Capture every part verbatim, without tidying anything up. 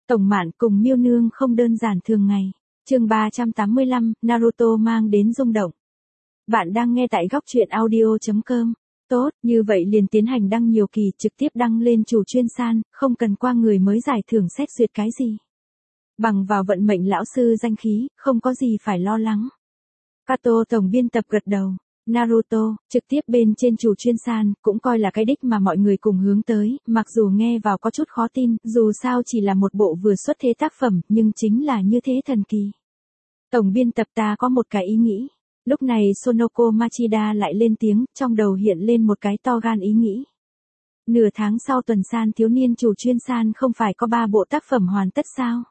Tổng Mạn cùng Miêu Nương không đơn giản thường ngày. Chương ba trăm tám mươi lăm, Naruto mang đến rung động. Bạn đang nghe tại góc truyện audio chấm com. Tốt, như vậy liền tiến hành đăng nhiều kỳ, trực tiếp đăng lên chủ chuyên san, không cần qua người mới giải thưởng xét duyệt cái gì. Bằng vào vận mệnh lão sư danh khí, không có gì phải lo lắng. Kato tổng biên tập gật đầu. Naruto, trực tiếp bên trên chủ chuyên san, cũng coi là cái đích mà mọi người cùng hướng tới, mặc dù nghe vào có chút khó tin, dù sao chỉ là một bộ vừa xuất thế tác phẩm, nhưng chính là như thế thần kỳ. Tổng biên tập ta có một cái ý nghĩ. Lúc này Sonoko Machida lại lên tiếng, trong đầu hiện lên một cái to gan ý nghĩ. Nửa tháng sau tuần san thiếu niên chủ chuyên san không phải có ba bộ tác phẩm hoàn tất sao?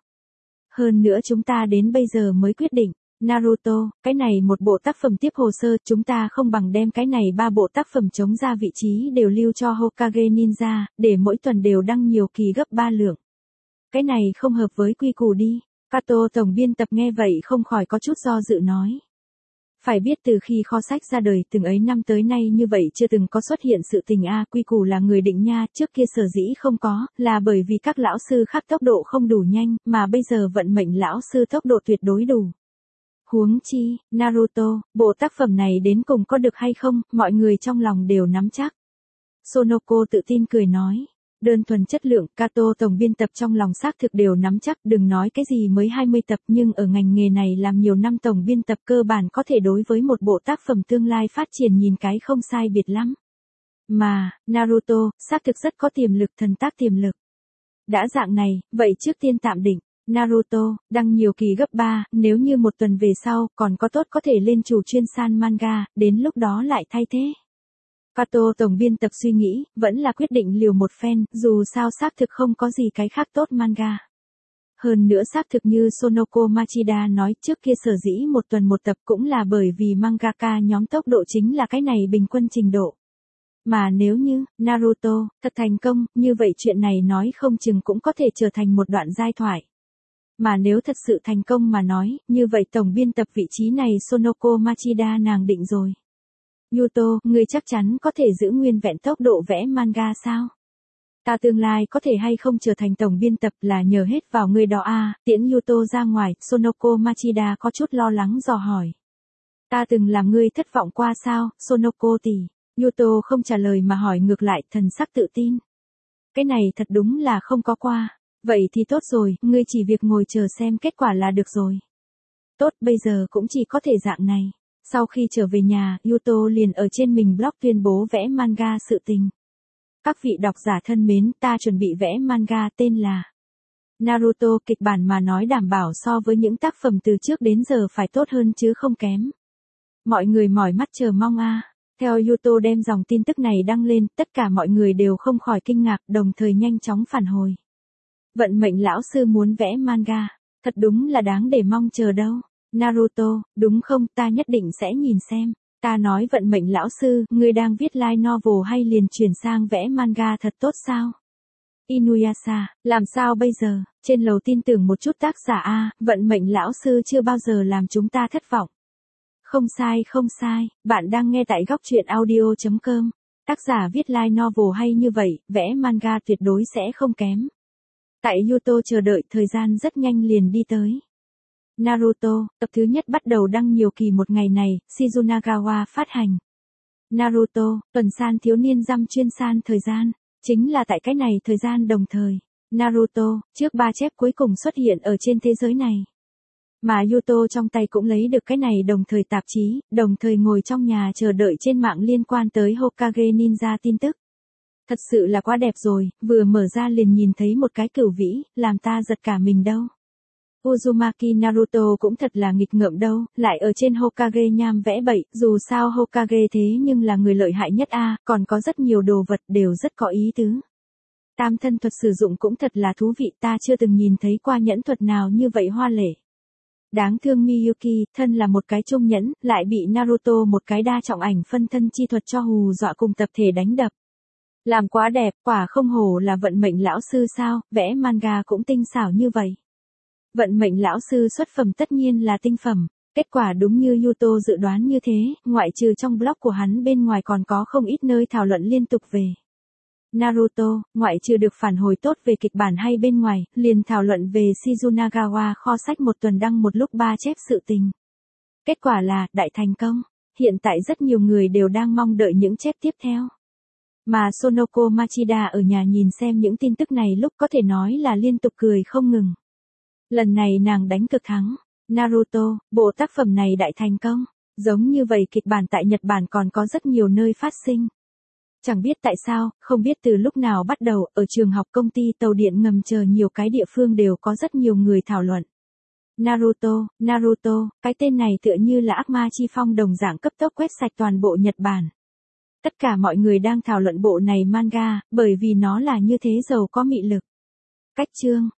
Hơn nữa chúng ta đến bây giờ mới quyết định. Naruto, cái này một bộ tác phẩm tiếp hồ sơ, chúng ta không bằng đem cái này ba bộ tác phẩm chống ra vị trí đều lưu cho Hokage Ninja, để mỗi tuần đều đăng nhiều kỳ gấp ba lượng. Cái này không hợp với quy củ đi. Kato tổng biên tập nghe vậy không khỏi có chút do dự nói. Phải biết từ khi kho sách ra đời từng ấy năm tới nay như vậy chưa từng có xuất hiện sự tình a, quy củ là người định nha, trước kia sở dĩ không có, là bởi vì các lão sư khác tốc độ không đủ nhanh, mà bây giờ vận mệnh lão sư tốc độ tuyệt đối đủ. Huống chi, Naruto, bộ tác phẩm này đến cùng có được hay không, mọi người trong lòng đều nắm chắc. Sonoko tự tin cười nói. Đơn thuần chất lượng, Kato tổng biên tập trong lòng xác thực đều nắm chắc, đừng nói cái gì mới hai mươi tập, nhưng ở ngành nghề này làm nhiều năm tổng biên tập cơ bản có thể đối với một bộ tác phẩm tương lai phát triển nhìn cái không sai biệt lắm. Mà, Naruto, xác thực rất có tiềm lực, thần tác tiềm lực. Đã dạng này, vậy trước tiên tạm định. Naruto, đăng nhiều kỳ gấp ba, nếu như một tuần về sau, còn có tốt có thể lên chủ chuyên san manga, đến lúc đó lại thay thế. Kato tổng biên tập suy nghĩ, vẫn là quyết định liều một phen, dù sao xác thực không có gì cái khác tốt manga. Hơn nữa xác thực như Sonoko Machida nói trước kia sở dĩ một tuần một tập cũng là bởi vì mangaka nhóm tốc độ chính là cái này bình quân trình độ. Mà nếu như, Naruto, thật thành công, như vậy chuyện này nói không chừng cũng có thể trở thành một đoạn giai thoại. Mà nếu thật sự thành công mà nói, như vậy tổng biên tập vị trí này Sonoko Machida nàng định rồi. Yuto, ngươi chắc chắn có thể giữ nguyên vẹn tốc độ vẽ manga sao? Ta tương lai có thể hay không trở thành tổng biên tập là nhờ hết vào ngươi đó à, tiễn Yuto ra ngoài, Sonoko Machida có chút lo lắng dò hỏi. Ta từng làm ngươi thất vọng qua sao, Sonoko tỷ? Yuto không trả lời mà hỏi ngược lại, thần sắc tự tin. Cái này thật đúng là không có qua. Vậy thì tốt rồi, ngươi chỉ việc ngồi chờ xem kết quả là được rồi. Tốt, bây giờ cũng chỉ có thể dạng này. Sau khi trở về nhà, Yuto liền ở trên mình blog tuyên bố vẽ manga sự tình. Các vị độc giả thân mến, ta chuẩn bị vẽ manga tên là Naruto, kịch bản mà nói đảm bảo so với những tác phẩm từ trước đến giờ phải tốt hơn chứ không kém. Mọi người mỏi mắt chờ mong a. À. Theo Yuto đem dòng tin tức này đăng lên, tất cả mọi người đều không khỏi kinh ngạc, đồng thời nhanh chóng phản hồi. Vận mệnh lão sư muốn vẽ manga, thật đúng là đáng để mong chờ đâu. Naruto, đúng không, ta nhất định sẽ nhìn xem. Ta nói vận mệnh lão sư, ngươi đang viết light novel hay liền chuyển sang vẽ manga thật tốt sao? Inuyasha, làm sao bây giờ? Trên lầu tin tưởng một chút tác giả a, vận mệnh lão sư chưa bao giờ làm chúng ta thất vọng. Không sai không sai, bạn đang nghe tại góc truyện audio chấm com. Tác giả viết light novel hay như vậy, vẽ manga tuyệt đối sẽ không kém. Tại Yuto chờ đợi thời gian rất nhanh liền đi tới. Naruto, tập thứ nhất bắt đầu đăng nhiều kỳ một ngày này, Shizunagawa phát hành. Naruto, tuần san thiếu niên dăm chuyên san thời gian, chính là tại cái này thời gian đồng thời. Naruto, trước ba chép cuối cùng xuất hiện ở trên thế giới này. Mà Yuto trong tay cũng lấy được cái này đồng thời tạp chí, đồng thời ngồi trong nhà chờ đợi trên mạng liên quan tới Hokage Ninja tin tức. Thật sự là quá đẹp rồi, vừa mở ra liền nhìn thấy một cái cửu vĩ, làm ta giật cả mình đâu. Uzumaki Naruto cũng thật là nghịch ngợm đâu, lại ở trên Hokage nham vẽ bậy, dù sao Hokage thế nhưng là người lợi hại nhất a, còn có rất nhiều đồ vật đều rất có ý tứ. Tam thân thuật sử dụng cũng thật là thú vị, ta chưa từng nhìn thấy qua nhẫn thuật nào như vậy hoa lệ. Đáng thương Miyuki, thân là một cái trung nhẫn, lại bị Naruto một cái đa trọng ảnh phân thân chi thuật cho hù dọa cùng tập thể đánh đập. Làm quá đẹp, quả không hổ là vận mệnh lão sư sao, vẽ manga cũng tinh xảo như vậy. Vận mệnh lão sư xuất phẩm tất nhiên là tinh phẩm, kết quả đúng như Yuto dự đoán như thế, ngoại trừ trong blog của hắn bên ngoài còn có không ít nơi thảo luận liên tục về. Naruto, ngoại trừ được phản hồi tốt về kịch bản hay bên ngoài, liền thảo luận về Shizunagawa kho sách một tuần đăng một lúc ba chép sự tình. Kết quả là, đại thành công. Hiện tại rất nhiều người đều đang mong đợi những chép tiếp theo. Mà Sonoko Machida ở nhà nhìn xem những tin tức này lúc có thể nói là liên tục cười không ngừng. Lần này nàng đánh cực thắng. Naruto, bộ tác phẩm này đại thành công. Giống như vậy kịch bản tại Nhật Bản còn có rất nhiều nơi phát sinh. Chẳng biết tại sao, không biết từ lúc nào bắt đầu, ở trường học, công ty, tàu điện ngầm chờ nhiều cái địa phương đều có rất nhiều người thảo luận. Naruto, Naruto, cái tên này tựa như là ác ma chi phong đồng dạng cấp tốc quét sạch toàn bộ Nhật Bản. Tất cả mọi người đang thảo luận bộ này manga, bởi vì nó là như thế giàu có mị lực. Cách chương